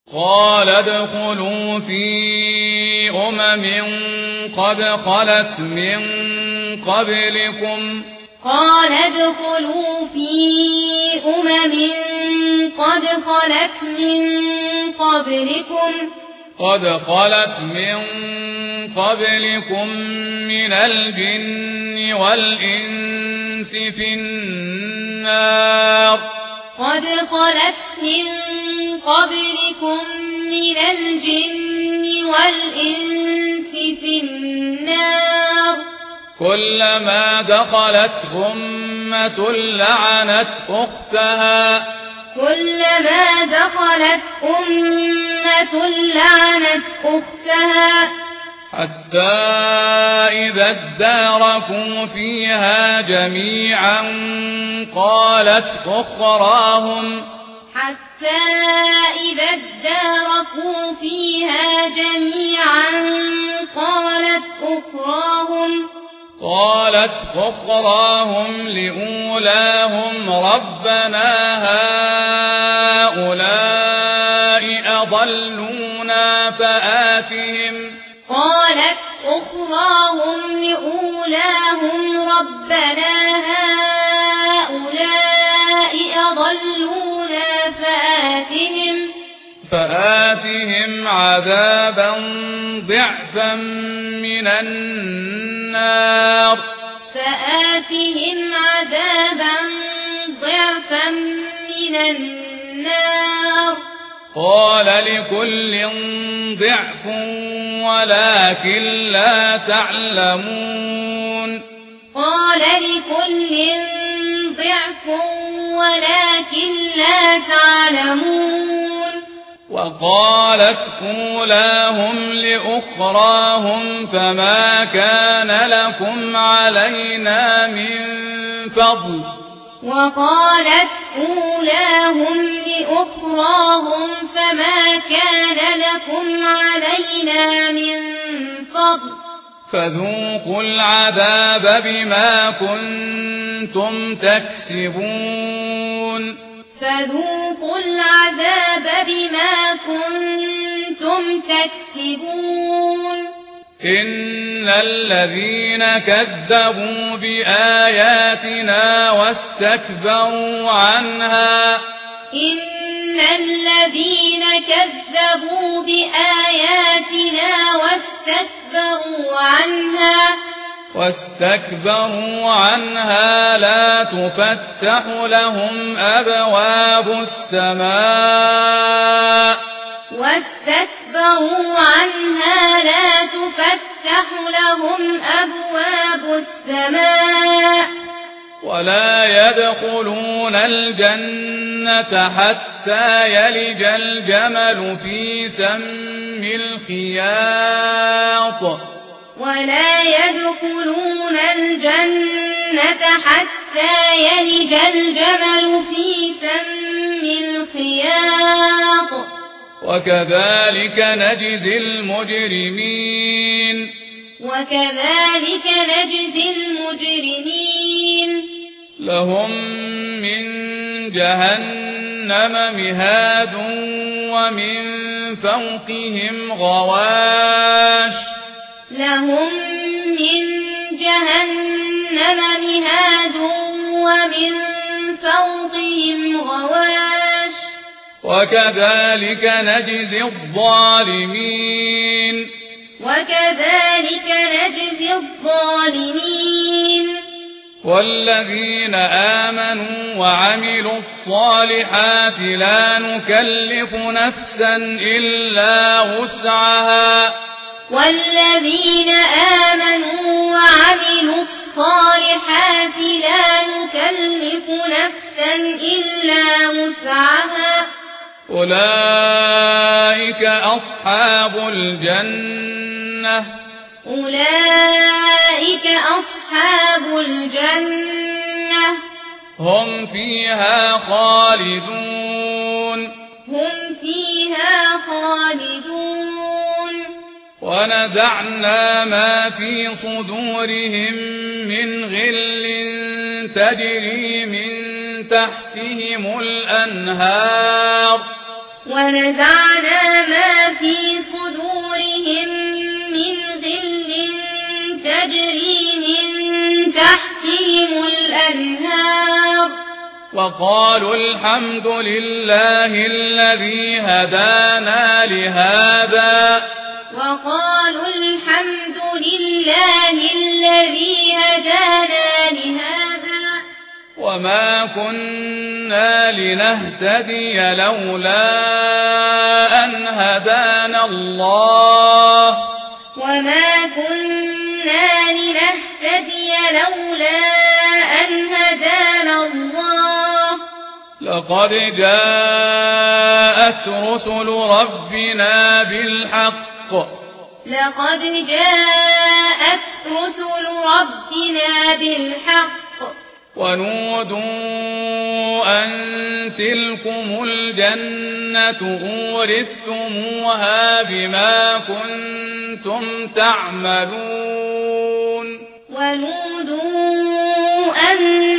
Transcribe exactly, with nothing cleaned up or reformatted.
قال ادخلوا في أمم قد خلت من قبلكم قال ادخلوا في أمم قد خلت من قبلكم قد خلت من قبلكم من الجن والإنس في النار قد خلت من قبلكم من الجن والإنس في النار كلما دخلت أمة لعنت أختها كلما دخلت أمة لعنت أختها حتى إذا اداركوا فيها جميعا قالت أخراهم حتى إذا اداركوا فيها جميعا قالت أخراهم قالت أخراهم لأولاهم ربنا هؤلاء أضلونا فآتهم قالت أخراهم لأولاهم ربنا هؤلاء أضلونا فآتهم فآتهم عذابا ضعفا من النار فآتهم عذابا ضعفا من النار قال لكل ضعف ولكن لا تعلمون قال لكل ضعف ولكن لا تعلمون وقالت أولاهم لأخراهم فما كان لكم علينا من فضل وقالت أولاهم لأخراهم فما كان لكم علينا من فضل فذوقوا العذاب بما كنتم تكسبون فذوقوا العذاب بما كنتم تكسبون إن الذين كذبوا بآياتنا واستكبروا عنها إن الذين كذبوا بآياتنا واستكبروا عنها واستكبروا عنها لا تفتح لهم أبواب السماء واستكبروا عنها لا تفتح لهم أبواب السماء ولا يدخلون الجنة حتى يلج الجمل في سم الخياط ولا يدخلون الجنة حتى يلج الجمل في سم الخياط وكذلك نجزي المجرمين وكذلك نجزي المجرمين لهم من جهنم مهاد ومن فوقهم غواش لهم من جهنم مهاد ومن فوقهم غواش وكذلك نجزي الظالمين وكذلك نجزي الظالمين والذين آمنوا وعملوا الصالحات لا نكلف نفسا إلا وسعها والذين آمنوا وعملوا الصالحات لا نكلف نفسا إلا وسعها أولئك أصحاب الجنة أولئك أصحاب الجنة هم فيها خالدون هم فيها خالدون ونزعنا ما في صدورهم من غل تجري من تحتهم الأنهار ونزعنا النار وقالوا الحمد لله الذي هدانا لهذا وقالوا الحمد لله الذي هدانا لهذا وما كنا لنهتدي لولا أن هدانا الله وما كنا لنهتدي لولا أن هدانا الله لقد جاءت رسل ربنا بالحق لقد جاءت رسل ربنا بالحق ونودوا أن تلكم الجنة أورثتموها بما كنتم تعملون ونودوا أن